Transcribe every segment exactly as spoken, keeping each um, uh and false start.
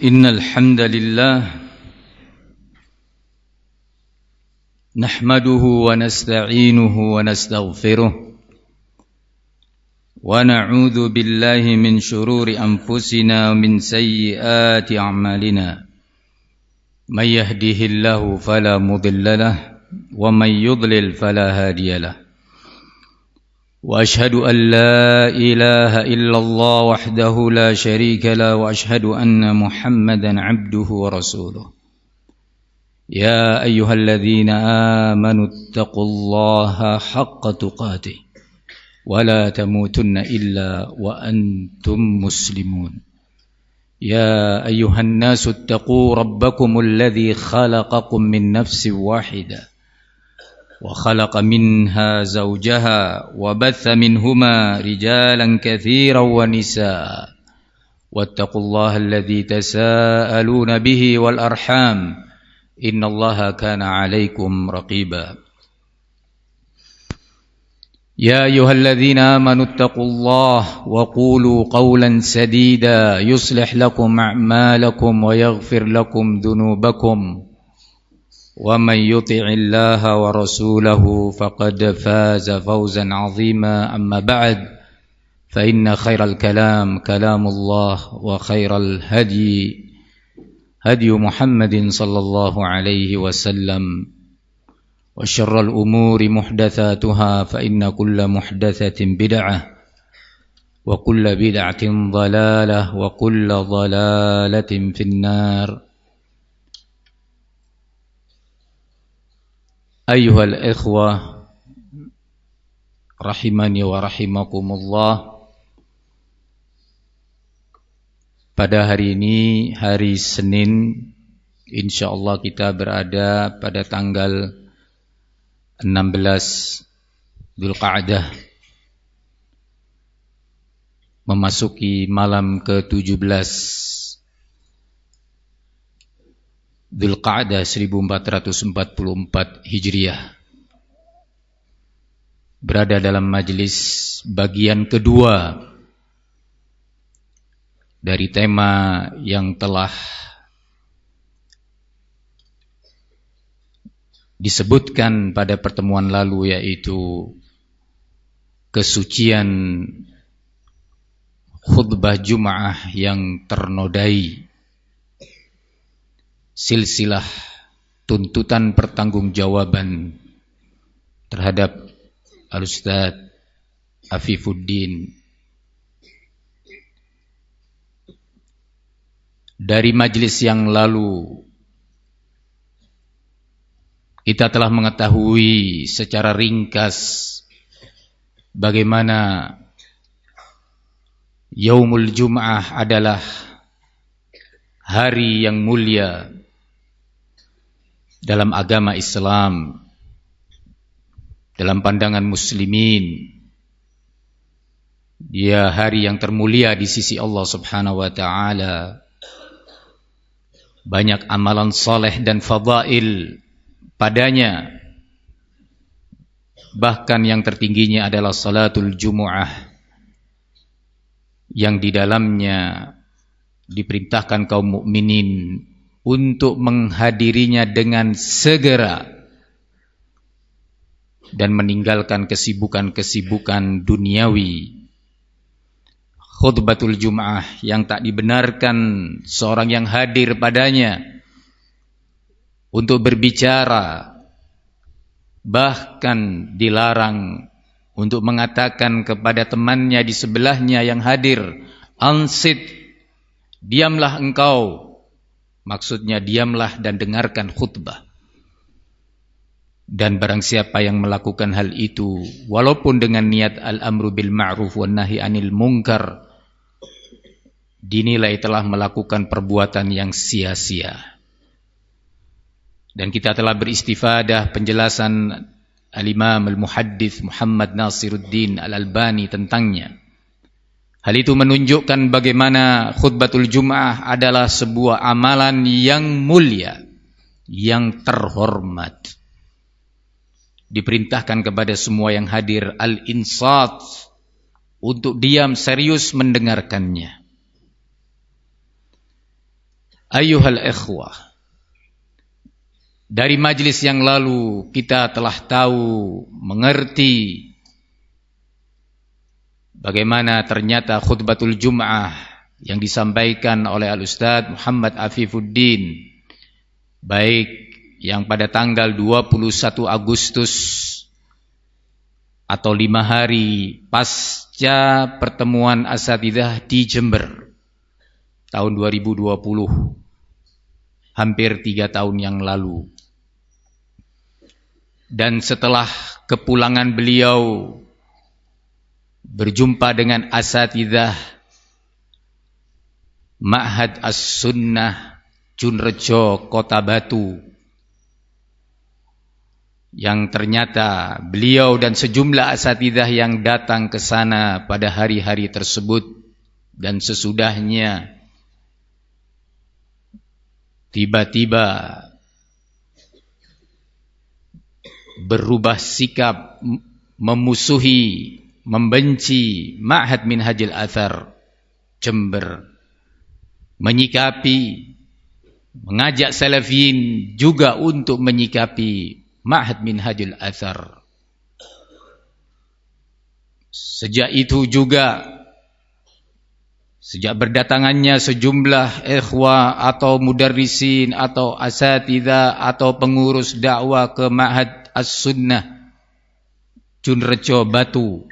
إن الحمد لله نحمده ونستعينه ونستغفره ونعوذ بالله من شرور أنفسنا ومن سيئات أعمالنا من يهده الله فلا مضل له ومن يضلل فلا هادي له وأشهد أن لا إله إلا الله وحده لا شريك له وأشهد أن محمدا عبده ورسوله يا أيها الذين آمنوا اتقوا الله حق تقاته ولا تموتن إلا وأنتم مسلمون يا أيها الناس اتقوا ربكم الذي خلقكم من نفس واحدة وخلق منها زوجها وبث منهما رجالا كثيرا ونساء واتقوا الله الذي تساءلون به والأرحام إن الله كان عليكم رقيبا يا أيها الذين آمنوا اتقوا الله وقولوا قولا سديدا يصلح لكم أعمالكم ويغفر لكم ذنوبكم ومن يطع الله ورسوله فقد فاز فوزا عظيما أما بعد فإن خير الكلام كلام الله وخير الهدي هدي محمد صلى الله عليه وسلم وشر الأمور محدثاتها فإن كل محدثة بدعة وكل بدعة ضلالة وكل ضلالة في النار أيها الإخوة rahimani wa rahimakumullah. Pada hari ini, hari Senin, insyaallah kita berada pada tanggal enam belas Dzulqa'dah, memasuki malam ke tujuh belas Dzulqa'dah seribu empat ratus empat puluh empat Hijriah. Berada dalam majelis bagian kedua dari tema yang telah disebutkan pada pertemuan lalu, yaitu kesucian khutbah Jum'ah yang ternodai, silsilah tuntutan pertanggungjawaban terhadap Al-Ustaz Afifuddin. Dari majelis yang lalu kita telah mengetahui secara ringkas bagaimana Yaumul Jum'ah adalah hari yang mulia dalam agama Islam, dalam pandangan muslimin. Dia hari yang termulia di sisi Allah Subhanahu wa taala. Banyak amalan saleh dan fadail padanya. Bahkan yang tertingginya adalah salatul Jumu'ah, yang di dalamnya diperintahkan kaum mukminin untuk menghadirinya dengan segera dan meninggalkan kesibukan-kesibukan duniawi. Khutbatul Jum'ah yang tak dibenarkan seorang yang hadir padanya untuk berbicara, bahkan dilarang untuk mengatakan kepada temannya di sebelahnya yang hadir, ansit, diamlah engkau. Maksudnya diamlah dan dengarkan khutbah. Dan barang siapa yang melakukan hal itu walaupun dengan niat al-amru bil ma'ruf wan nahi anil munkar, dinilai telah melakukan perbuatan yang sia-sia. Dan kita telah beristifadah penjelasan al-Imam al-Muhaddits Muhammad Nasiruddin Al-Albani tentangnya. Hal itu menunjukkan bagaimana khutbatul Jum'ah adalah sebuah amalan yang mulia, yang terhormat. Diperintahkan kepada semua yang hadir al-insat, untuk diam serius mendengarkannya. Ayyuhal ikhwah, dari majlis yang lalu kita telah tahu, mengerti bagaimana ternyata khutbatul Jum'ah yang disampaikan oleh Al-Ustadz Muhammad Afifuddin, baik yang pada tanggal dua puluh satu Agustus atau lima hari pasca pertemuan asatidzah di Jember tahun dua ribu dua puluh, hampir tiga tahun yang lalu. Dan setelah kepulangan beliau berjumpa dengan asatidzah Ma'had As-Sunnah Junrejo Kota Batu, yang ternyata beliau dan sejumlah asatidzah yang datang ke sana pada hari-hari tersebut dan sesudahnya tiba-tiba berubah sikap, memusuhi, membenci Ma'had Minhajul Athar Jember, menyikapi, mengajak salafiyin juga untuk menyikapi Ma'had Minhajul Athar. Sejak itu juga, sejak berdatangannya sejumlah ikhwah atau mudarrisin atau asatidzah atau pengurus dakwah ke Ma'had As-Sunnah Junrejo Batu,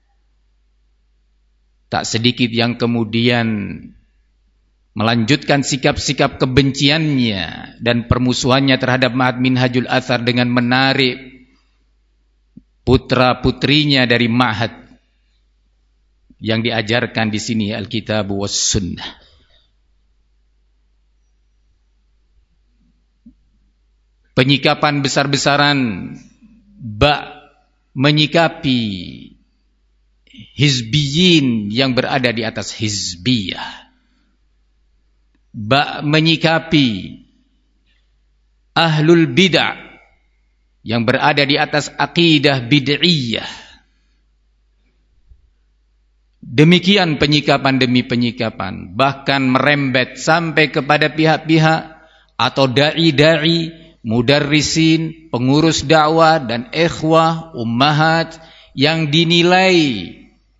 tak sedikit yang kemudian melanjutkan sikap-sikap kebenciannya dan permusuhannya terhadap Ma'had Minhajul Athar dengan menarik putra-putrinya dari Ma'had yang diajarkan di sini Alkitab was Sunnah. Penyikapan besar-besaran bak menyikapi hizbiyin yang berada di atas hizbiyah, bak menyikapi ahlul bid'ah yang berada di atas akidah bid'iyah. Demikian penyikapan demi penyikapan, bahkan merembet sampai kepada pihak-pihak atau dai-dai, mudarrisin, pengurus dakwah dan ikhwah, ummahat yang dinilai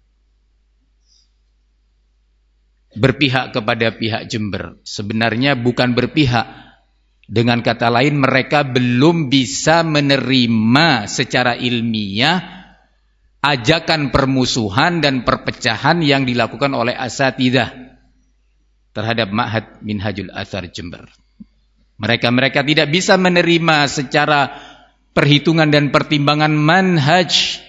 berpihak kepada pihak Jember. Sebenarnya bukan berpihak, dengan kata lain mereka belum bisa menerima secara ilmiah ajakan permusuhan dan perpecahan yang dilakukan oleh asatidzah terhadap Ma'had Minhajul Athar Jember. Mereka-mereka tidak bisa menerima secara perhitungan dan pertimbangan manhaj,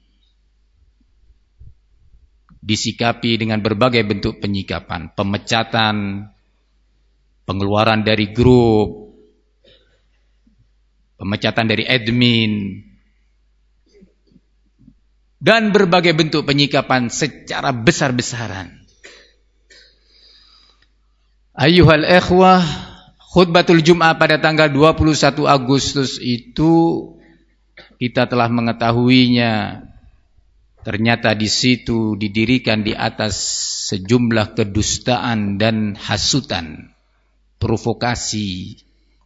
disikapi dengan berbagai bentuk penyikapan, pemecatan, pengeluaran dari grup, pemecatan dari admin, dan berbagai bentuk penyikapan secara besar-besaran. Ayyuhal ikhwah, khutbatul Jum'ah pada tanggal dua puluh satu Agustus itu kita telah mengetahuinya. Ternyata di situ didirikan di atas sejumlah kedustaan dan hasutan, provokasi.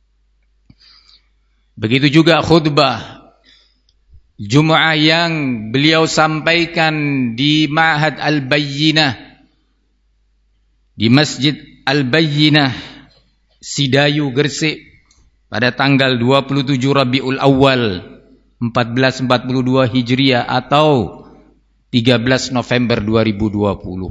Begitu juga khutbah Jum'ah yang beliau sampaikan di Ma'had Al-Bayyinah, di Masjid Al-Bayyinah Sidayu Gresik pada tanggal dua puluh tujuh Rabiul Awal empat belas empat puluh dua Hijriah atau tiga belas November dua ribu dua puluh.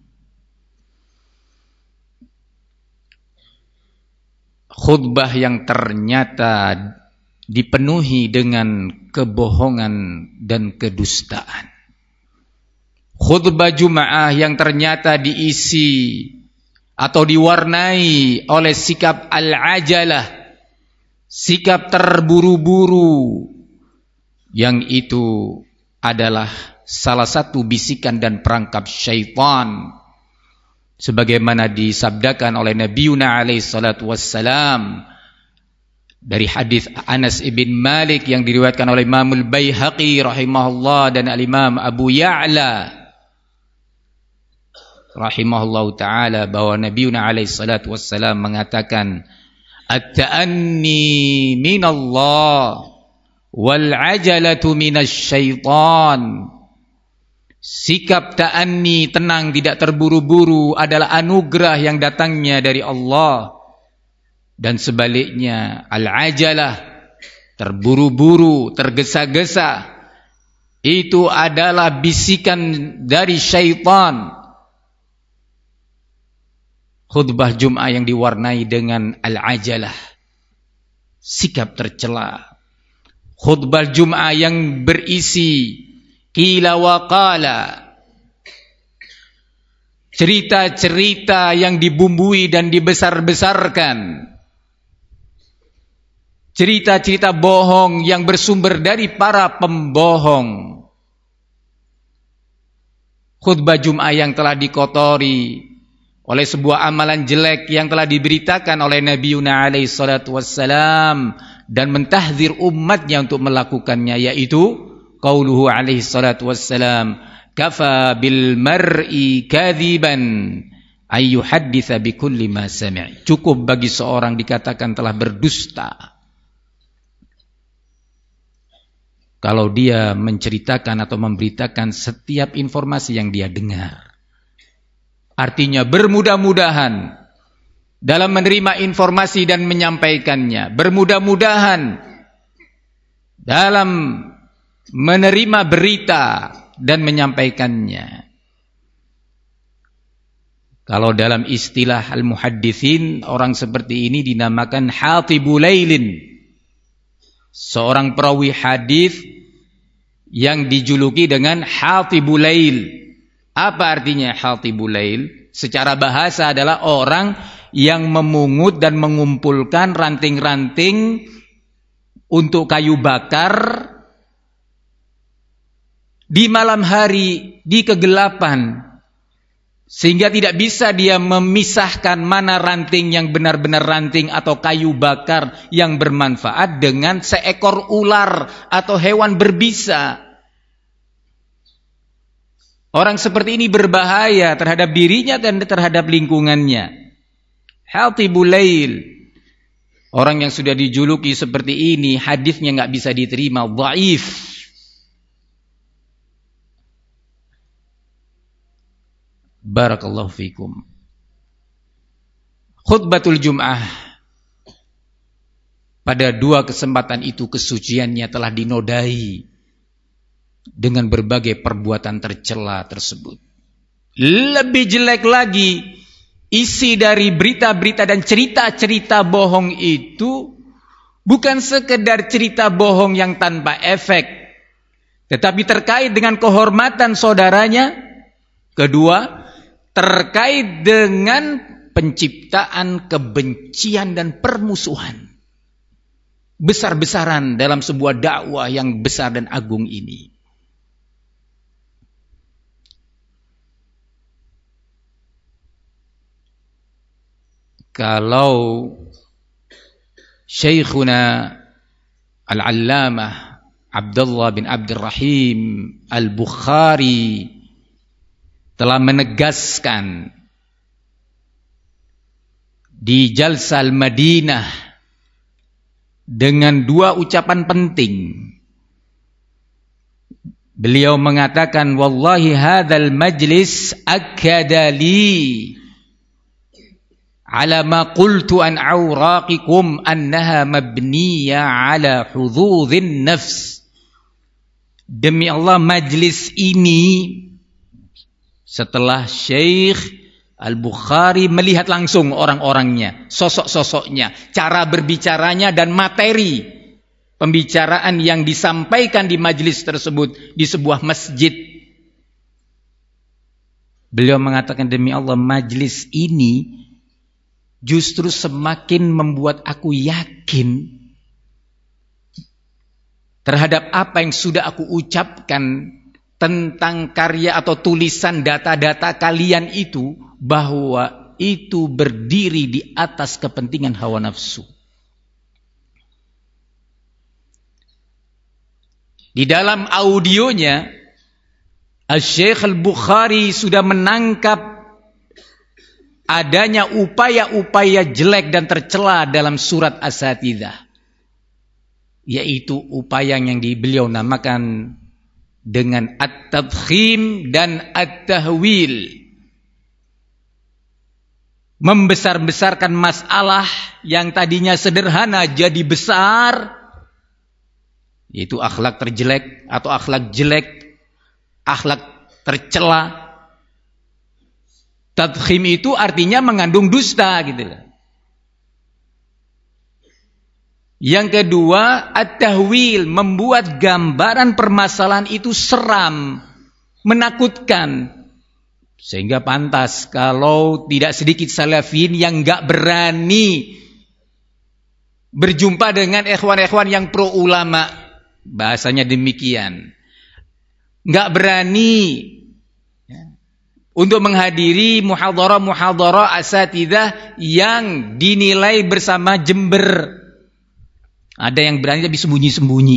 Khutbah yang ternyata dipenuhi dengan kebohongan dan kedustaan. Khutbah Jum'ah yang ternyata diisi atau diwarnai oleh sikap al-ajalah, sikap terburu-buru, yang itu adalah salah satu bisikan dan perangkap syaitan, sebagaimana disabdakan oleh Nabiuna alaihi salatu wassalam dari hadis Anas ibn Malik yang diriwayatkan oleh Imamul Baihaqi rahimahullah dan al-Imam Abu Ya'la. rahimahullahu taala bahwa Nabiuna alaihi salatu wassalam mengatakan at-ta'anni minallah wal 'ajalatu minasyaitan. Sikap ta'anni, tenang, tidak terburu-buru adalah anugerah yang datangnya dari Allah. Dan sebaliknya, al-ajalah, terburu-buru, tergesa-gesa, itu adalah bisikan dari syaitan. Khutbah Jum'ah yang diwarnai dengan al-ajalah, sikap tercela. Khutbah Jum'ah yang berisi qila wa qala, cerita-cerita yang dibumbui dan dibesar-besarkan, cerita-cerita bohong yang bersumber dari para pembohong. Khutbah Jum'ah yang telah dikotori oleh sebuah amalan jelek yang telah diberitakan oleh Nabiuna alaihi salatu wassalam dan mentahdzir umatnya untuk melakukannya, yaitu qauluhu alaihi salatu wassalam, kafa bil mar'i kadziban ay yuhadditsa bi kulli ma sami'. Cukup bagi seorang dikatakan telah berdusta kalau dia menceritakan atau memberitakan setiap informasi yang dia dengar. Artinya bermudah-mudahan dalam menerima informasi dan menyampaikannya, bermudah-mudahan dalam menerima berita dan menyampaikannya. Kalau dalam istilah al-muhadditsin, orang seperti ini dinamakan hatibul lailin, seorang perawi hadis yang dijuluki dengan hatibul lail. Apa artinya hatibul lail? Secara bahasa adalah orang yang memungut dan mengumpulkan ranting-ranting untuk kayu bakar di malam hari, di kegelapan, sehingga tidak bisa dia memisahkan mana ranting yang benar-benar ranting atau kayu bakar yang bermanfaat dengan seekor ular atau hewan berbisa. Orang seperti ini berbahaya terhadap dirinya dan terhadap lingkungannya. Hatibul lail. Orang yang sudah dijuluki seperti ini, hadisnya nggak bisa diterima, dhaif. Barakallahu fikum. Khutbatul Jum'ah, pada dua kesempatan itu kesuciannya telah dinodai dengan berbagai perbuatan tercela tersebut. Lebih jelek lagi, isi dari berita-berita dan cerita-cerita bohong itu bukan sekedar cerita bohong yang tanpa efek, tetapi terkait dengan kehormatan saudaranya. Kedua, terkait dengan penciptaan kebencian dan permusuhan besar-besaran dalam sebuah dakwah yang besar dan agung ini. Kalau Syekhuna Al-Allamah Abdullah bin Abdurrahim Al-Bukhari telah menegaskan di Jalsah Al-Madinah dengan dua ucapan penting. Beliau mengatakan, wallahi hadzal majlis akkada li ala ma qultu an awraqikum annaha mabniya ala hududhin nafs. Demi Allah, majlis ini, setelah Syekh Al-Bukhari melihat langsung orang-orangnya, sosok-sosoknya, cara berbicaranya dan materi pembicaraan yang disampaikan di majlis tersebut di sebuah masjid. Beliau mengatakan, demi Allah, majlis ini justru semakin membuat aku yakin terhadap apa yang sudah aku ucapkan tentang karya atau tulisan data-data kalian itu, bahwa itu berdiri di atas kepentingan hawa nafsu. Di dalam audionya, Syekh Al-Bukhari sudah menangkap adanya upaya-upaya jelek dan tercela dalam surat As-Satidzah, yaitu upaya yang di beliau namakan dengan at-tadkhim dan at-tahwil, membesar-besarkan masalah yang tadinya sederhana jadi besar, yaitu akhlak terjelek atau akhlak jelek, akhlak tercela. Tadkhim itu artinya mengandung dusta gitu. Yang kedua, at-tahwil, membuat gambaran permasalahan itu seram, menakutkan. Sehingga pantas kalau tidak sedikit salafin yang enggak berani berjumpa dengan ikhwan-ikhwan yang pro ulama, bahasanya demikian. Enggak berani untuk menghadiri muhadharah-muhadharah asatidzah yang dinilai bersama jember. Ada yang berani tapi sembunyi-sembunyi.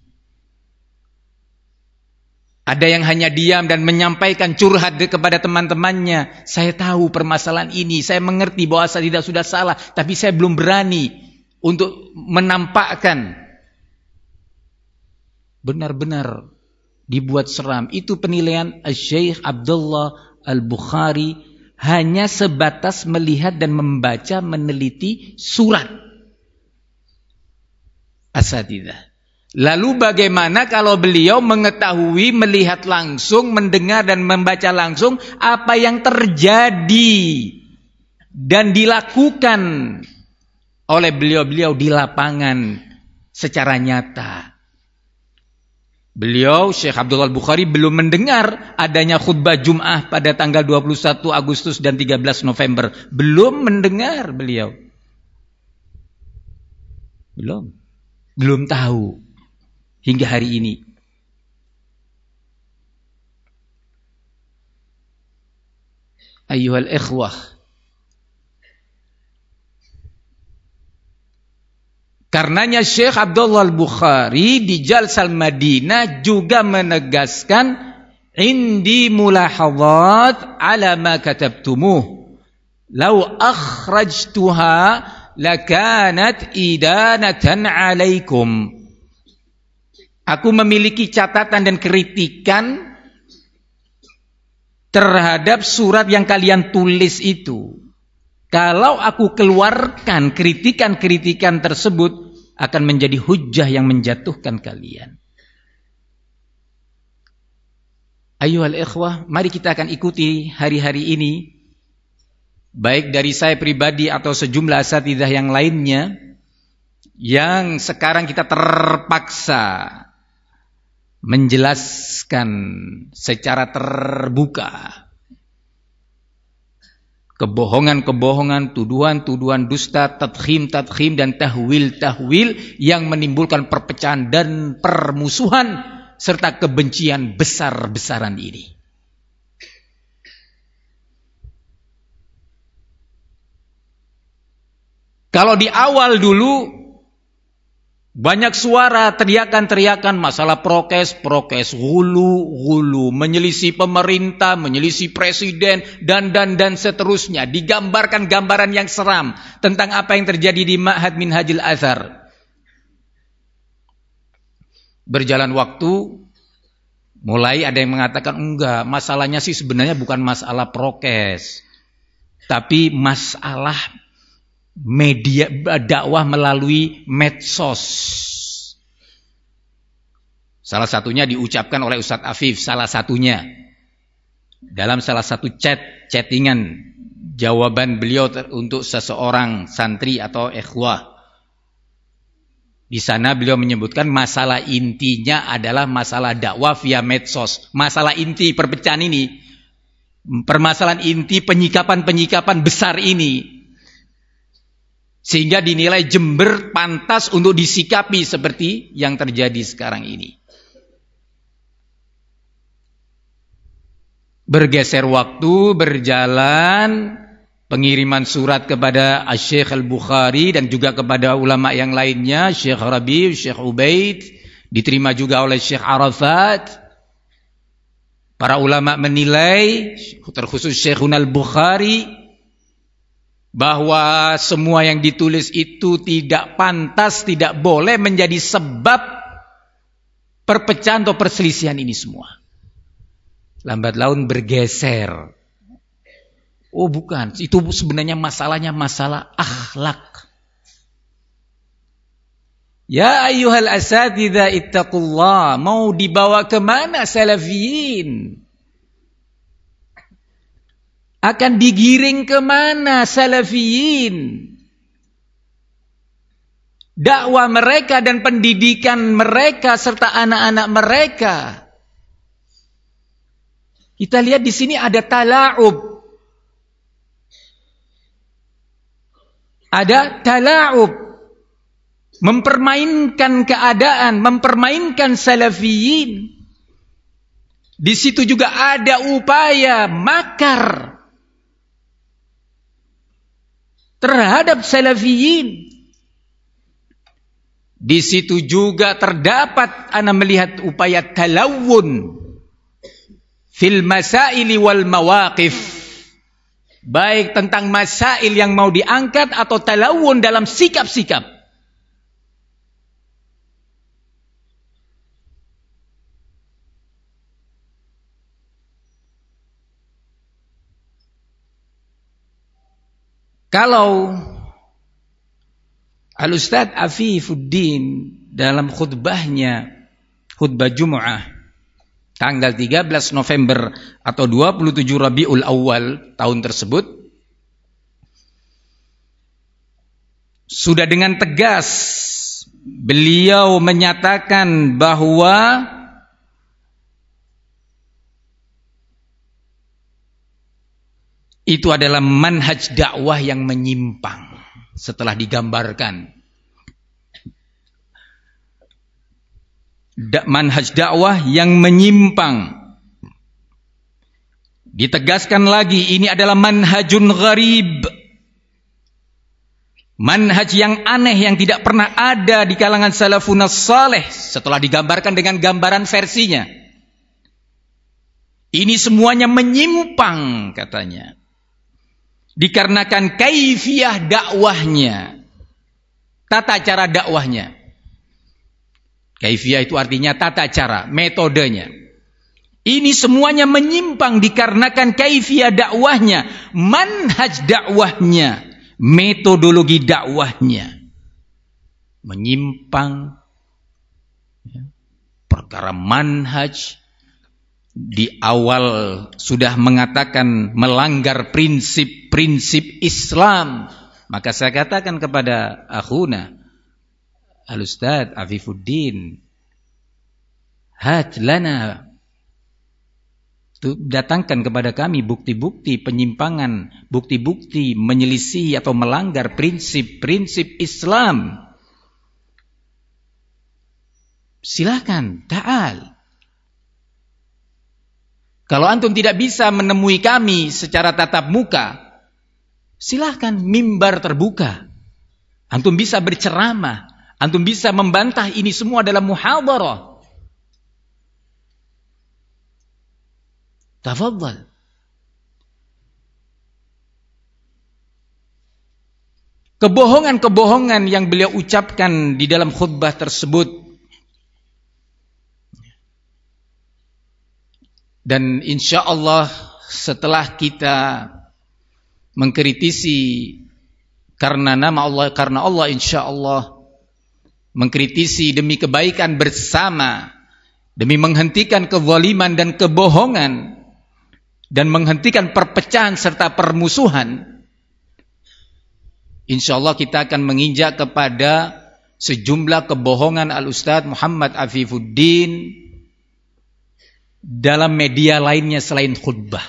Ada yang hanya diam dan menyampaikan curhat kepada teman-temannya. Saya tahu permasalahan ini, saya mengerti bahwa asatidzah sudah salah, tapi saya belum berani untuk menampakkan. Benar-benar dibuat seram. Itu penilaian Syekh Abdullah Al-Bukhari, hanya sebatas melihat dan membaca, meneliti surat As-Satidzah. Lalu bagaimana kalau beliau mengetahui, melihat langsung, mendengar dan membaca langsung apa yang terjadi dan dilakukan oleh beliau-beliau di lapangan secara nyata. Beliau, Syekh Abdullah Al-Bukhari, belum mendengar adanya khutbah Jum'ah pada tanggal dua puluh satu Agustus dan tiga belas November. Belum mendengar beliau. Belum. Belum tahu. Hingga hari ini. Ayyuhal ikhwah. Karenanya Syekh Abdullah Al-Bukhari di Jalsal Madinah juga menegaskan, indi mulahadhat ala ma katabtumuh law akhrajtuha lakanat idanatan alaikum. Aku memiliki catatan dan kritikan terhadap surat yang kalian tulis itu. Kalau aku keluarkan kritikan-kritikan tersebut, akan menjadi hujjah yang menjatuhkan kalian. Ayyuhal ikhwah, mari kita akan ikuti hari-hari ini, baik dari saya pribadi atau sejumlah asatidzah yang lainnya, yang sekarang kita terpaksa menjelaskan secara terbuka kebohongan-kebohongan, tuduhan-tuduhan dusta, tadkhim-tadkhim dan tahwil-tahwil yang menimbulkan perpecahan dan permusuhan serta kebencian besar-besaran ini. Kalau di awal dulu banyak suara teriakan-teriakan masalah prokes, prokes, hulu, hulu, menyelisih pemerintah, menyelisih presiden, dan dan dan seterusnya. Digambarkan gambaran yang seram tentang apa yang terjadi di Ma'had Minhajul Athar. Berjalan waktu, mulai ada yang mengatakan enggak, masalahnya sih sebenarnya bukan masalah prokes, tapi masalah media dakwah melalui medsos. Salah satunya diucapkan oleh Ustadz Afif, salah satunya dalam salah satu chat chattingan jawaban beliau ter, untuk seseorang santri atau ikhwah. Di sana beliau menyebutkan masalah intinya adalah masalah dakwah via medsos. Masalah inti perpecahan ini, permasalahan inti penyikapan-penyikapan besar ini, sehingga dinilai Jember pantas untuk disikapi seperti yang terjadi sekarang ini. Bergeser waktu, berjalan, pengiriman surat kepada Syekh Al-Bukhari dan juga kepada ulama yang lainnya, Syekh Rabi', Syekh Ubaid, diterima juga oleh Syekh Arafat. Para ulama menilai, terkhusus Syekhuna Al-Bukhari, bahwa semua yang ditulis itu tidak pantas, tidak boleh menjadi sebab perpecahan atau perselisihan ini semua. Lambat laun bergeser. Oh bukan, itu sebenarnya masalahnya masalah akhlak. Ya ayyuhal asatidza ittaqullah. Mau dibawa kemana salafiyin? Akan digiring kemana salafiyin? Dakwah mereka dan pendidikan mereka serta anak-anak mereka. Kita lihat di sini ada tala'ub. Ada tala'ub. Mempermainkan keadaan, mempermainkan salafiyin. Di situ juga ada upaya makar terhadap salafiyin. Di situ juga terdapat ana melihat upaya talawun fil masaili wal mawaqif. Baik tentang masail yang mau diangkat atau talawun dalam sikap-sikap. Kalau Al-Ustadz Afifuddin dalam khutbahnya, khutbah Jumu'ah tanggal tiga belas November atau dua puluh tujuh Rabiul Awal tahun tersebut, sudah dengan tegas beliau menyatakan bahwa itu adalah manhaj dakwah yang menyimpang. Setelah digambarkan da- manhaj dakwah yang menyimpang, ditegaskan lagi ini adalah manhajun gharib, manhaj yang aneh yang tidak pernah ada di kalangan salafun saleh. Setelah digambarkan dengan gambaran versinya, ini semuanya menyimpang katanya. Dikarenakan kaifiyah dakwahnya, tata cara dakwahnya. Kaifiyah itu artinya tata cara, metodenya. Ini semuanya menyimpang dikarenakan kaifiyah dakwahnya, manhaj dakwahnya, metodologi dakwahnya. Menyimpang. Perkara manhaj di awal sudah mengatakan melanggar prinsip-prinsip Islam. Maka saya katakan kepada akhuna Al-Ustadz Afifuddin, hat lana, datangkan kepada kami bukti-bukti penyimpangan, bukti-bukti menyelisihi atau melanggar prinsip-prinsip Islam. Silakan, ta'al. Kalau antum tidak bisa menemui kami secara tatap muka, silahkan, mimbar terbuka. Antum bisa berceramah, antum bisa membantah ini semua dalam muhadharah. Tafadhal. Kebohongan-kebohongan yang beliau ucapkan di dalam khutbah tersebut, dan insya Allah setelah kita mengkritisi karena nama Allah, karena Allah insya Allah mengkritisi demi kebaikan bersama, demi menghentikan kezaliman dan kebohongan dan menghentikan perpecahan serta permusuhan, insya Allah kita akan menginjak kepada sejumlah kebohongan Al-Ustadz Muhammad Afifuddin dalam media lainnya selain khutbah.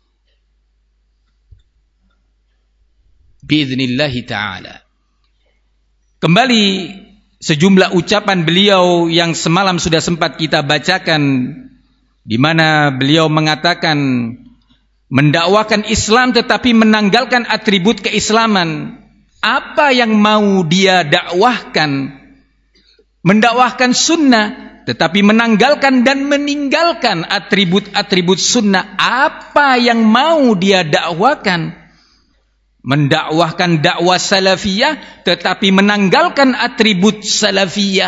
Biiznillahi ta'ala. Kembali sejumlah ucapan beliau yang semalam sudah sempat kita bacakan, di mana beliau mengatakan mendakwakan Islam tetapi menanggalkan atribut keislaman. Apa yang mau dia dakwahkan? Mendakwahkan sunnah tetapi menanggalkan dan meninggalkan atribut-atribut sunnah. Apa yang mau dia dakwakan? mendakwahkan dakwah salafiyah tetapi menanggalkan atribut salafiyah,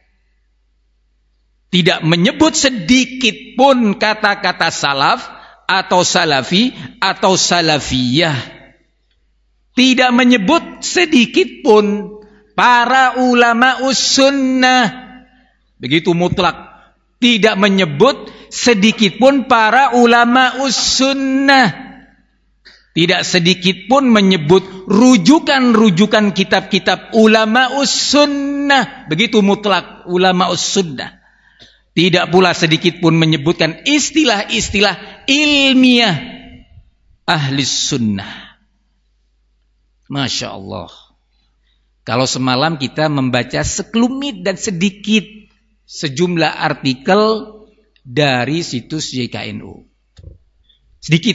tidak menyebut sedikit pun kata-kata salaf atau salafi atau salafiyah, tidak menyebut sedikit pun para ulama sunnah, begitu mutlak, tidak menyebut sedikit pun para ulama sunnah. Tidak sedikit pun menyebut rujukan-rujukan kitab-kitab ulama sunnah. Begitu mutlak ulama sunnah. Tidak pula sedikit pun menyebutkan istilah-istilah ilmiah ahli sunnah. Masya Allah. Kalau semalam kita membaca sekelumit dan sedikit sejumlah artikel dari situs Y K N U. Sedikit.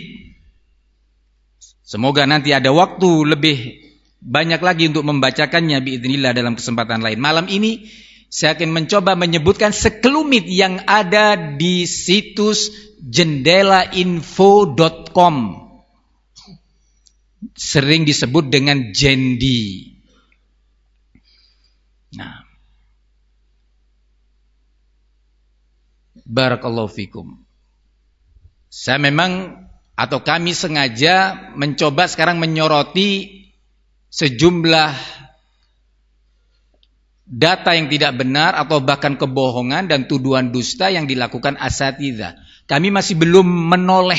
Semoga nanti ada waktu lebih banyak lagi untuk membacakannya biidznillah dalam kesempatan lain. Malam ini saya akan mencoba menyebutkan sekelumit yang ada di situs jendela info dot com. Sering disebut dengan Jendi. Nah, barakallahu fikum. Saya memang atau kami sengaja mencoba sekarang menyoroti sejumlah data yang tidak benar atau bahkan kebohongan dan tuduhan dusta yang dilakukan asatidzah. Kami masih belum menoleh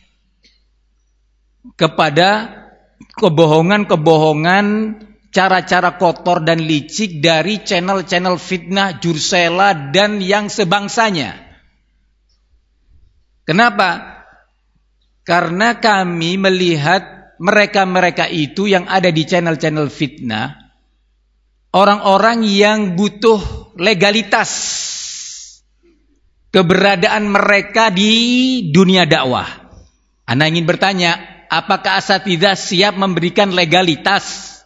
kepada kebohongan-kebohongan, cara-cara kotor dan licik dari channel-channel fitnah, jursela dan yang sebangsanya. Kenapa? Karena kami melihat mereka-mereka itu yang ada di channel-channel fitnah, orang-orang yang butuh legalitas keberadaan mereka di dunia dakwah. Anda ingin bertanya, apakah asatidzah siap memberikan legalitas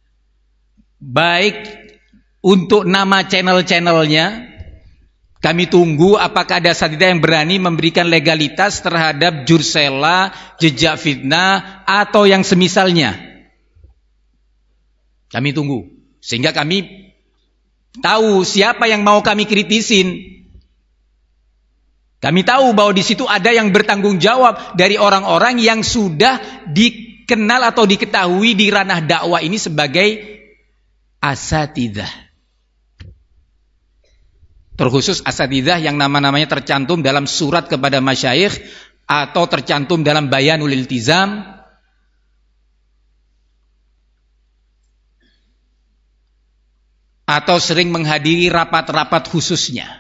baik untuk nama channel-channelnya? Kami tunggu apakah ada asatidzah yang berani memberikan legalitas terhadap jursela, jejak fitnah atau yang semisalnya. Kami tunggu sehingga kami tahu siapa yang mau kami kritisin. Kami tahu bahwa di situ ada yang bertanggung jawab dari orang-orang yang sudah dikenal atau diketahui di ranah dakwah ini sebagai asatidzah. Terkhusus asatidzah yang nama-namanya tercantum dalam surat kepada masyayikh atau tercantum dalam Bayanul Iltizam atau sering menghadiri rapat-rapat khususnya.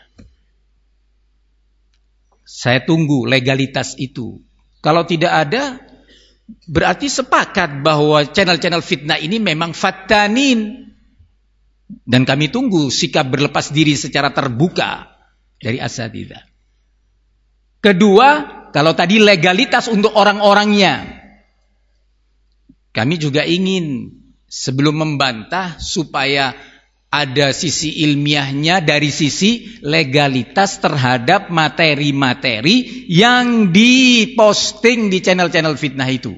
Saya tunggu legalitas itu. Kalau tidak ada, berarti sepakat bahwa channel-channel fitnah ini memang fattanin. Dan kami tunggu sikap berlepas diri secara terbuka dari asatidzah. Kedua, kalau tadi legalitas untuk orang-orangnya, kami juga ingin sebelum membantah supaya ada sisi ilmiahnya dari sisi legalitas terhadap materi-materi yang diposting di channel-channel fitnah itu.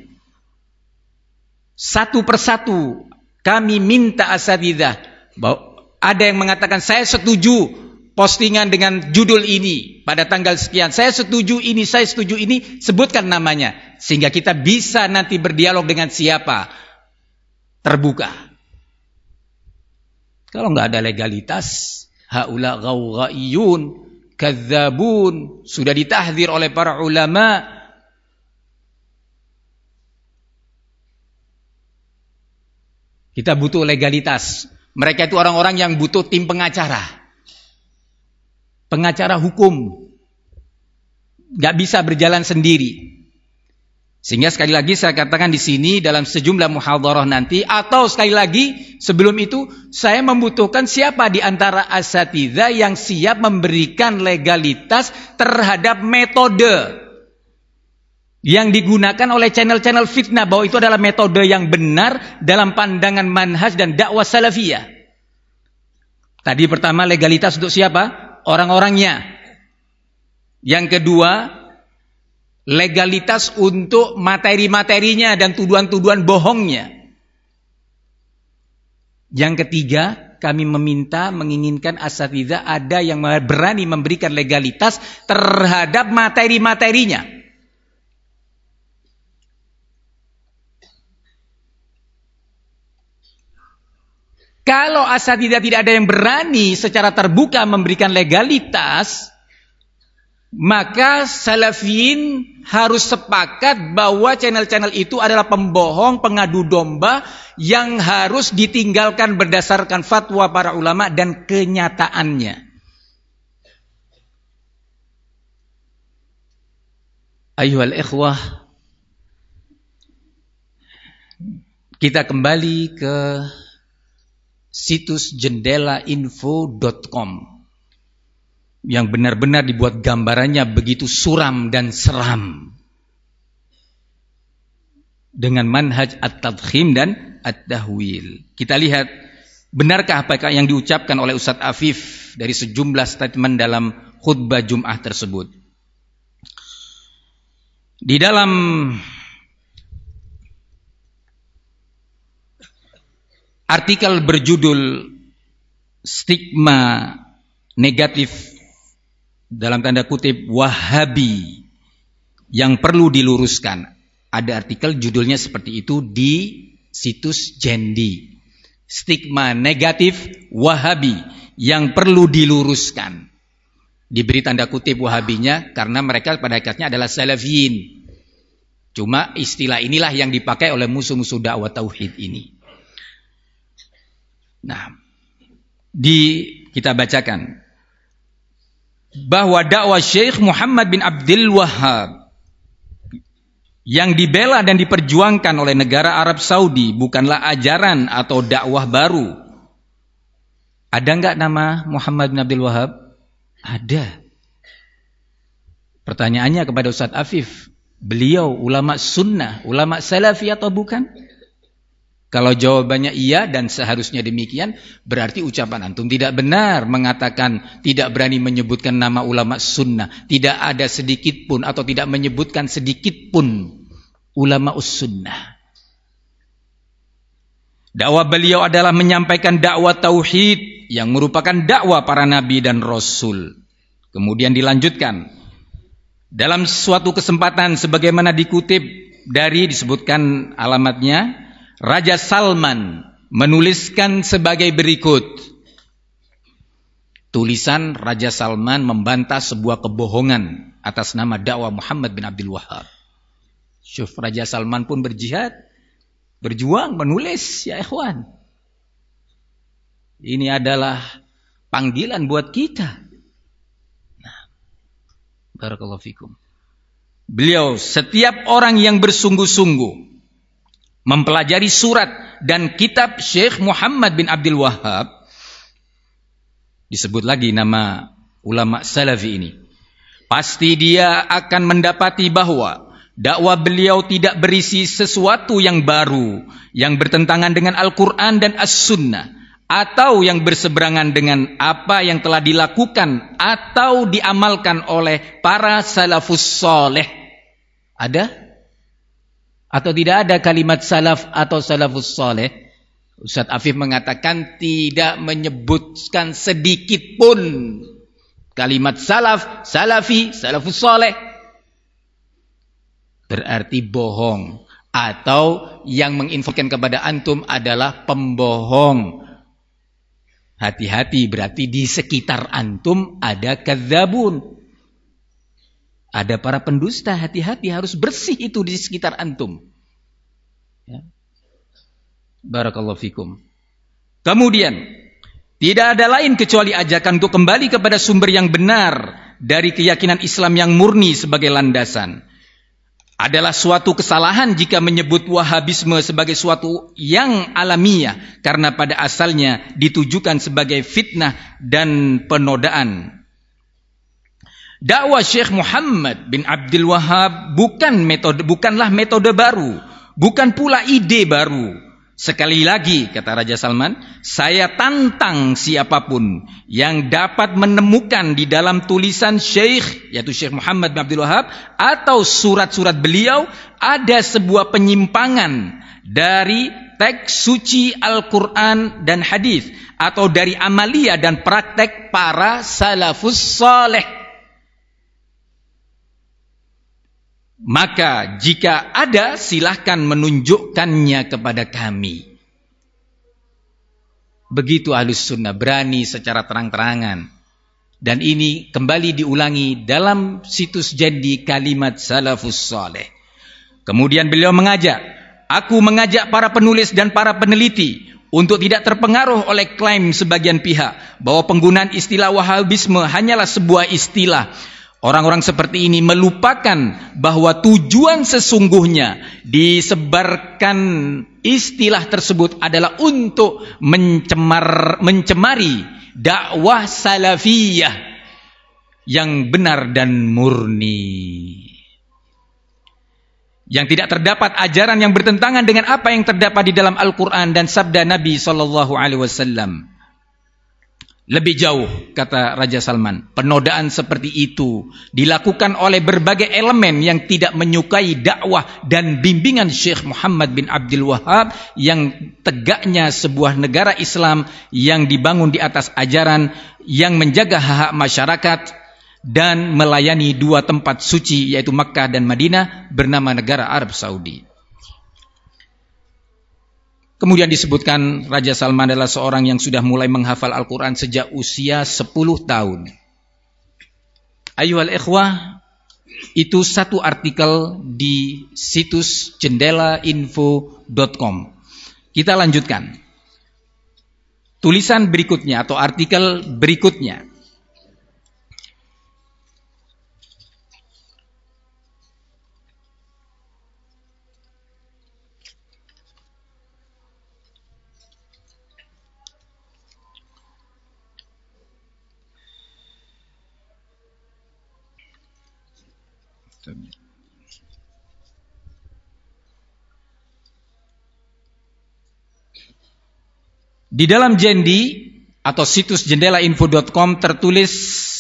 Satu persatu kami minta asatidzah. Ada yang mengatakan saya setuju postingan dengan judul ini pada tanggal sekian, saya setuju ini, saya setuju ini, sebutkan namanya sehingga kita bisa nanti berdialog dengan siapa, terbuka. Kalau nggak ada legalitas, haula ghawghaiyun kadzabun, sudah ditahdzir oleh para ulama. Kita butuh legalitas. Mereka itu orang-orang yang butuh tim pengacara. Pengacara hukum. Gak bisa berjalan sendiri. Sehingga sekali lagi saya katakan di sini dalam sejumlah muhadharah nanti, atau sekali lagi sebelum itu, saya membutuhkan siapa di antara asatidzah yang siap memberikan legalitas terhadap metode yang digunakan oleh channel-channel fitnah, bahwa itu adalah metode yang benar dalam pandangan manhaj dan dakwah salafiyah. Tadi pertama, legalitas untuk siapa? Orang-orangnya. Yang kedua, legalitas untuk materi-materinya dan tuduhan-tuduhan bohongnya. Yang ketiga, kami meminta, menginginkan asatidzah ada yang berani memberikan legalitas terhadap materi-materinya. Kalau asatidzah tidak ada yang berani secara terbuka memberikan legalitas, maka salafin harus sepakat bahwa channel-channel itu adalah pembohong, pengadu domba yang harus ditinggalkan berdasarkan fatwa para ulama dan kenyataannya. Ayuhal ikhwah, kita kembali ke situs jendela info dot com yang benar-benar dibuat gambarannya begitu suram dan seram dengan manhaj at-tadkhim dan at-tahwil. Kita lihat benarkah apa yang diucapkan oleh Ustadz Afif dari sejumlah statement dalam khutbah Jum'ah tersebut. Di dalam artikel berjudul Stigma Negatif dalam tanda kutip Wahabi yang perlu diluruskan, ada artikel judulnya seperti itu di situs Jendi. Stigma negatif Wahabi yang perlu diluruskan. Diberi tanda kutip Wahabinya karena mereka pada hakikatnya adalah Salafiyin. Cuma istilah inilah yang dipakai oleh musuh-musuh dakwah tauhid ini. Nah, di kita bacakan bahwa dakwah Syekh Muhammad bin Abdul Wahhab yang dibela dan diperjuangkan oleh negara Arab Saudi bukanlah ajaran atau dakwah baru. Ada enggak nama Muhammad bin Abdul Wahhab? Ada. Pertanyaannya kepada Ustadz Afif, beliau ulama sunnah, ulama salafi atau bukan? Kalau jawabannya iya dan seharusnya demikian, berarti ucapan antum tidak benar mengatakan tidak berani menyebutkan nama ulama sunnah. Tidak ada sedikit pun atau tidak menyebutkan sedikit pun ulama sunnah. Dakwah beliau adalah menyampaikan dakwah tauhid yang merupakan dakwah para nabi dan rasul. Kemudian dilanjutkan dalam suatu kesempatan sebagaimana dikutip dari disebutkan alamatnya, Raja Salman menuliskan sebagai berikut. Tulisan Raja Salman membantah sebuah kebohongan atas nama dakwah Muhammad bin Abdul Wahhab. Syuf, Raja Salman pun berjihad, berjuang, menulis, ya ikhwan. Ini adalah panggilan buat kita. Nah, barakallahu fikum. Beliau, setiap orang yang bersungguh-sungguh mempelajari surat dan kitab Syekh Muhammad bin Abdul Wahhab, disebut lagi nama ulama salafi ini, pasti dia akan mendapati bahwa dakwah beliau tidak berisi sesuatu yang baru, yang bertentangan dengan Al-Quran dan As-Sunnah, atau yang berseberangan dengan apa yang telah dilakukan atau diamalkan oleh para salafus soleh. Ada? Atau tidak ada kalimat salaf atau salafus soleh? Ustadz Afif mengatakan tidak menyebutkan sedikit pun kalimat salaf, salafi, salafus soleh. Berarti bohong. Atau yang menginfokan kepada antum adalah pembohong. Hati-hati, berarti di sekitar antum ada kadzabun. Ada para pendusta, hati-hati, harus bersih itu di sekitar antum. Ya. Barakallahu fikum. Kemudian, tidak ada lain kecuali ajakan untuk kembali kepada sumber yang benar dari keyakinan Islam yang murni sebagai landasan. Adalah suatu kesalahan jika menyebut Wahabisme sebagai suatu yang alamiah, karena pada asalnya ditujukan sebagai fitnah dan penodaan. Dakwah Syekh Muhammad bin Abdul Wahhab bukan metode, bukanlah metode baru, bukan pula ide baru. Sekali lagi, kata Raja Salman, saya tantang siapapun yang dapat menemukan di dalam tulisan Syekh, yaitu Syekh Muhammad bin Abdul Wahab, atau surat-surat beliau, ada sebuah penyimpangan dari teks suci Al-Quran dan hadis, atau dari amalia dan praktek para salafus saleh. Maka jika ada, silahkan menunjukkannya kepada kami. Begitu Ahlus Sunnah, berani secara terang-terangan. Dan ini kembali diulangi dalam situs Jandi kalimat salafus saleh. Kemudian beliau mengajak, aku mengajak para penulis dan para peneliti untuk tidak terpengaruh oleh klaim sebagian pihak bahwa penggunaan istilah Wahabisme hanyalah sebuah istilah. Orang-orang seperti ini melupakan bahwa tujuan sesungguhnya disebarkan istilah tersebut adalah untuk mencemar, mencemari dakwah salafiyah yang benar dan murni, yang tidak terdapat ajaran yang bertentangan dengan apa yang terdapat di dalam Al-Quran dan sabda Nabi Sallallahu Alaihi Wasallam. Lebih jauh, kata Raja Salman, penodaan seperti itu dilakukan oleh berbagai elemen yang tidak menyukai dakwah dan bimbingan Syekh Muhammad bin Abdul Wahab yang tegaknya sebuah negara Islam yang dibangun di atas ajaran yang menjaga hak-hak masyarakat dan melayani dua tempat suci, yaitu Makkah dan Madinah, bernama negara Arab Saudi. Kemudian disebutkan Raja Salman adalah seorang yang sudah mulai menghafal Al-Quran sejak usia sepuluh tahun. Ayuhal ikhwah, itu satu artikel di situs jendela info dot com. Kita lanjutkan. Tulisan berikutnya atau artikel berikutnya. Di dalam Jendi atau situs jendela info dot com tertulis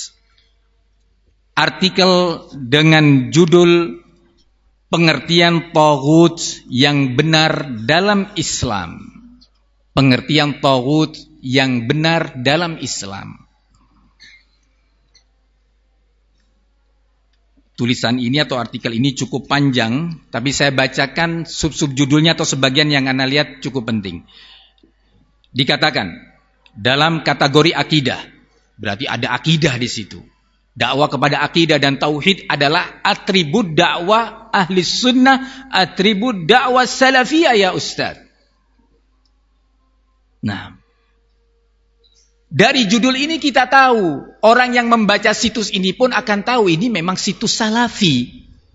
artikel dengan judul pengertian taghut yang benar dalam Islam. Pengertian taghut yang benar dalam Islam. Tulisan ini atau artikel ini cukup panjang, tapi saya bacakan sub-sub judulnya atau sebagian yang Anda lihat cukup penting. Dikatakan dalam kategori akidah, berarti ada akidah di situ. Dakwah kepada akidah dan tauhid adalah atribut dakwah ahli sunnah, atribut dakwah salafiyah ya Ustaz. Nah, dari judul ini kita tahu, orang yang membaca situs ini pun akan tahu ini memang situs salafi.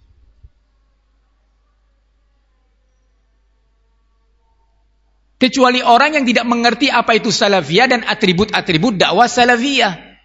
Kecuali orang yang tidak mengerti apa itu salafiyah dan atribut-atribut dakwah salafiyah.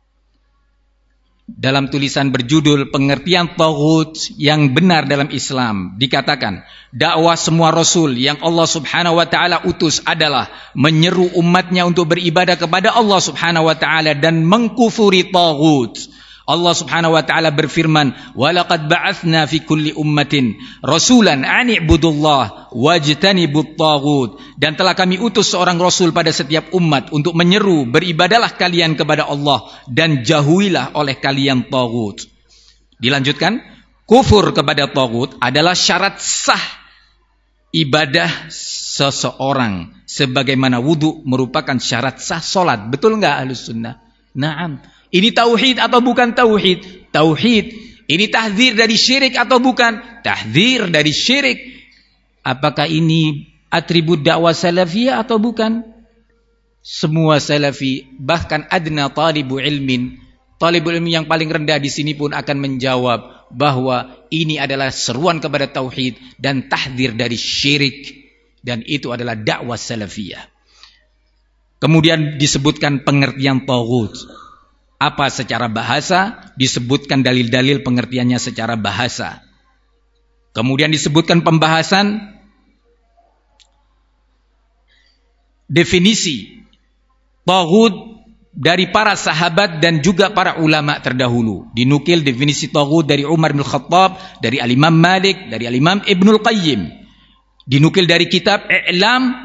Dalam tulisan berjudul pengertian taghut yang benar dalam Islam, dikatakan dakwah semua rasul yang Allah Subhanahu wa taala utus adalah menyeru umatnya untuk beribadah kepada Allah Subhanahu wa taala dan mengkufuri taghut. Allah Subhanahu wa taala berfirman, "Wa laqad ba'atsna fi kulli ummatin rasulan an i'budullah wajtanibut taghut." Dan telah kami utus seorang rasul pada setiap umat untuk menyeru, beribadahlah kalian kepada Allah dan jauhilah oleh kalian taghut. Dilanjutkan, kufur kepada taghut adalah syarat sah ibadah seseorang, sebagaimana wudu merupakan syarat sah salat. Betul enggak Ahlus Sunnah? Naam. Ini tauhid atau bukan tauhid? Tauhid. Ini tahdzir dari syirik atau bukan? Tahdzir dari syirik. Apakah ini atribut dakwah salafiyah atau bukan? Semua salafi, bahkan adna talibu ilmin, talibul ilmi yang paling rendah di sini pun akan menjawab bahwa ini adalah seruan kepada tauhid dan tahdzir dari syirik, dan itu adalah dakwah salafiyah. Kemudian disebutkan pengertian taghut. Apa secara bahasa? Disebutkan dalil-dalil pengertiannya secara bahasa. Kemudian disebutkan pembahasan definisi taghut dari para sahabat dan juga para ulama terdahulu. Dinukil definisi taghut dari Umar bin Khattab, dari Al-Imam Malik, dari Al-Imam Ibnul Qayyim. Dinukil dari kitab I'lam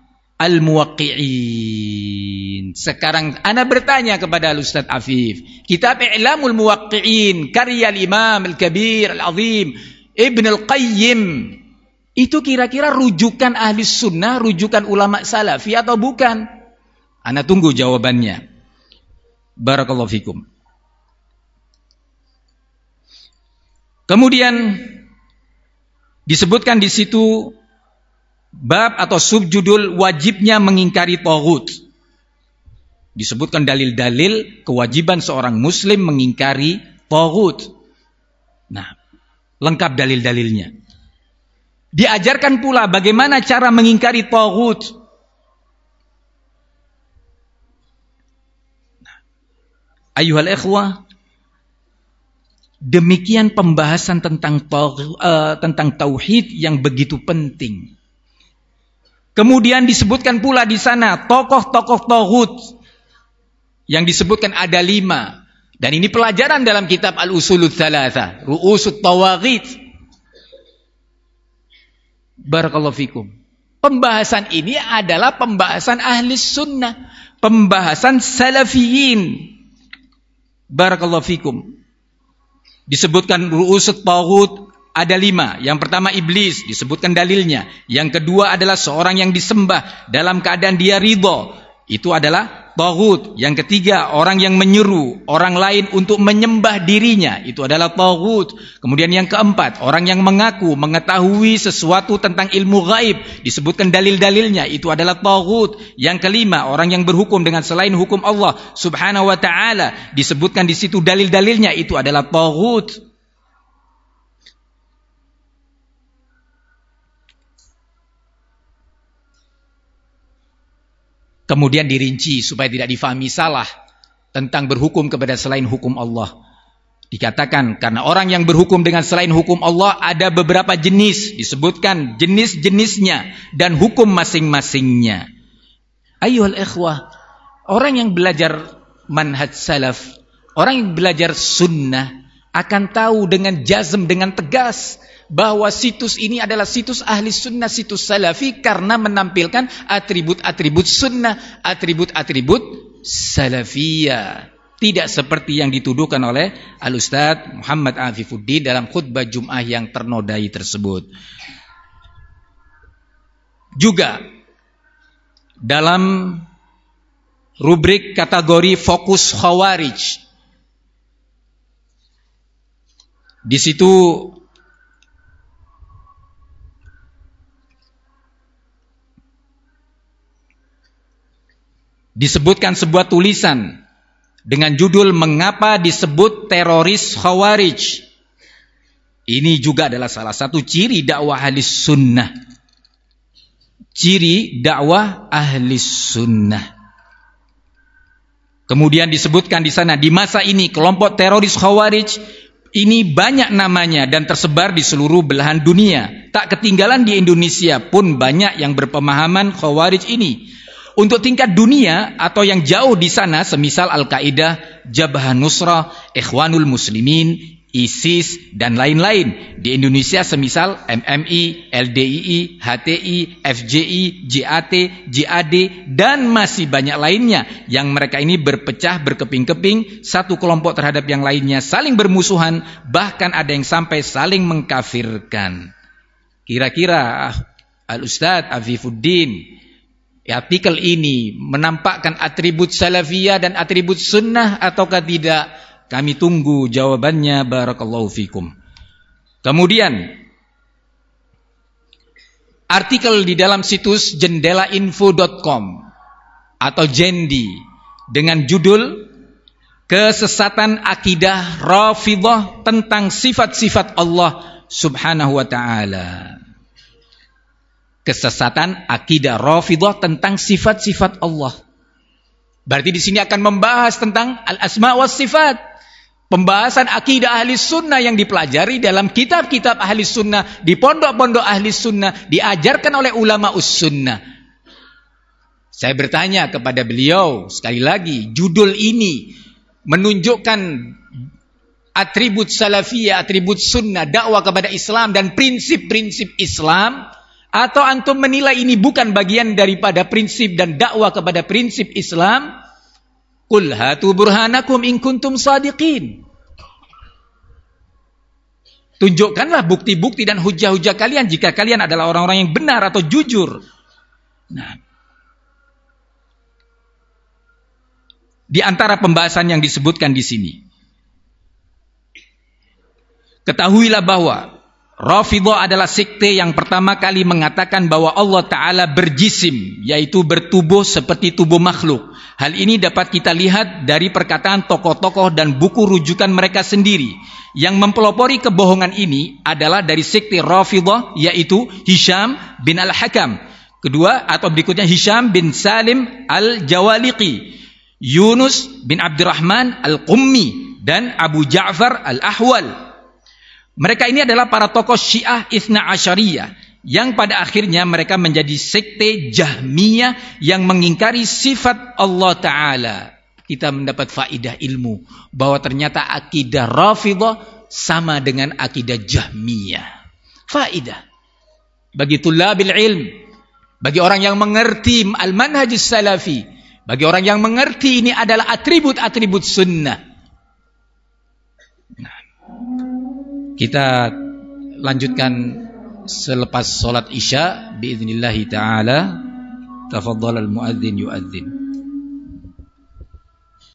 Al-Muwaqqi'in. Sekarang ana bertanya kepada Ustaz Afif, kitab I'lamul Muwaqqi'in karya Al-Imam Al-Kabir Al-Azim Ibnul Qayyim, itu kira-kira rujukan ahli sunnah, rujukan ulama salafi atau bukan? Ana tunggu jawabannya. Barakallahu fikum. Kemudian disebutkan di situ bab atau subjudul wajibnya mengingkari taghut. Disebutkan dalil-dalil kewajiban seorang muslim mengingkari taghut. Nah, lengkap dalil-dalilnya. Diajarkan pula bagaimana cara mengingkari taghut. Ayuhal ikhwah, demikian pembahasan tentang tauhid, uh, tentang tauhid yang begitu penting. Kemudian disebutkan pula di sana tokoh-tokoh taghut yang disebutkan ada lima, dan ini pelajaran dalam kitab Al-Usulul Tsalatsa, Ru'usut Tawaghit. Barakallahu fikum. Pembahasan ini adalah pembahasan ahli sunnah, pembahasan salafiyin. Barakallahu fikum. Disebutkan ru'usut taghut ada lima. Yang pertama iblis, disebutkan dalilnya. Yang kedua adalah seorang yang disembah dalam keadaan dia ridha, itu adalah taghut. Yang ketiga orang yang menyeru orang lain untuk menyembah dirinya, itu adalah taghut. Kemudian yang keempat orang yang mengaku mengetahui sesuatu tentang ilmu gaib, disebutkan dalil-dalilnya, itu adalah taghut. Yang kelima orang yang berhukum dengan selain hukum Allah subhanahu wa ta'ala, disebutkan di situ dalil-dalilnya, itu adalah taghut. Kemudian dirinci supaya tidak difahami salah tentang berhukum kepada selain hukum Allah. Dikatakan karena orang yang berhukum dengan selain hukum Allah ada beberapa jenis, disebutkan jenis-jenisnya dan hukum masing-masingnya. Ayyuhal ikhwah, orang yang belajar manhaj salaf, orang yang belajar sunnah akan tahu dengan jazm, dengan tegas bahwa situs ini adalah situs ahli sunnah, situs salafi, karena menampilkan atribut-atribut sunnah, atribut-atribut salafiyah. Tidak seperti yang dituduhkan oleh Al-Ustaz Muhammad Afifuddin dalam khutbah Jum'ah yang ternodai tersebut. Juga dalam rubrik kategori fokus khawarij, di situ disebutkan sebuah tulisan dengan judul "Mengapa disebut teroris Khawarij?" Ini juga adalah salah satu ciri dakwah ahli sunnah. Ciri dakwah ahli sunnah. Kemudian disebutkan di sana, di masa ini kelompok teroris Khawarij ini banyak namanya dan tersebar di seluruh belahan dunia. Tak ketinggalan di Indonesia pun banyak yang berpemahaman Khawarij ini. Untuk tingkat dunia atau yang jauh di sana, semisal Al-Qaeda, Jabhah Nusrah, Ikhwanul Muslimin, ISIS, dan lain-lain. Di Indonesia semisal M M I, L D I I, H T I, F J I, J A T, J A D, dan masih banyak lainnya. Yang mereka ini berpecah, berkeping-keping, satu kelompok terhadap yang lainnya, saling bermusuhan, bahkan ada yang sampai saling mengkafirkan. Kira-kira Al-Ustaz Afifuddin, artikel ini menampakkan atribut salafiyah dan atribut sunnah ataukah tidak? Kami tunggu jawabannya. Barakallahu fikum. Kemudian artikel di dalam situs jendela info dot com atau Jendi dengan judul "Kesesatan Akidah Rafidhah tentang Sifat-sifat Allah Subhanahu wa Ta'ala." Kesesatan akidah Rafidhah tentang sifat-sifat Allah. Berarti di sini akan membahas tentang al-asma was sifat. Pembahasan akidah ahli sunnah yang dipelajari dalam kitab-kitab ahli sunnah, di pondok-pondok ahli sunnah, diajarkan oleh ulama us sunnah. Saya bertanya kepada beliau, sekali lagi, judul ini menunjukkan atribut salafiyah, atribut sunnah, dakwah kepada Islam dan prinsip-prinsip Islam, atau antum menilai ini bukan bagian daripada prinsip dan dakwah kepada prinsip Islam? Qul hatu burhanakum in kuntum sadiqin. Tunjukkanlah bukti-bukti dan hujah-hujah kalian jika kalian adalah orang-orang yang benar atau jujur. Nah, di antara pembahasan yang disebutkan di sini, ketahuilah bahwa Rafidhah adalah sekte yang pertama kali mengatakan bahwa Allah Ta'ala berjisim, yaitu bertubuh seperti tubuh makhluk. Hal ini dapat kita lihat dari perkataan tokoh-tokoh dan buku rujukan mereka sendiri. Yang mempelopori kebohongan ini adalah dari sekte Rafidhah, yaitu Hisham bin Al-Hakam. Kedua atau berikutnya Hisham bin Salim Al-Jawaliqi, Yunus bin Abdurrahman Al-Qummi, dan Abu Ja'far Al-Ahwal. Mereka ini adalah para tokoh Syiah Itsna Asyariyah yang pada akhirnya mereka menjadi sekte Jahmiyah yang mengingkari sifat Allah Ta'ala. Kita mendapat faidah ilmu bahwa ternyata akidah Rafidhah sama dengan akidah Jahmiyah. Faidah bagi tulabil ilm, bagi orang yang mengerti al-manhajus salafi, bagi orang yang mengerti ini adalah atribut-atribut sunnah. Nah, kita lanjutkan selepas sholat isya biiznillah ta'ala. Tafadhal al-muadzin yu'adzin.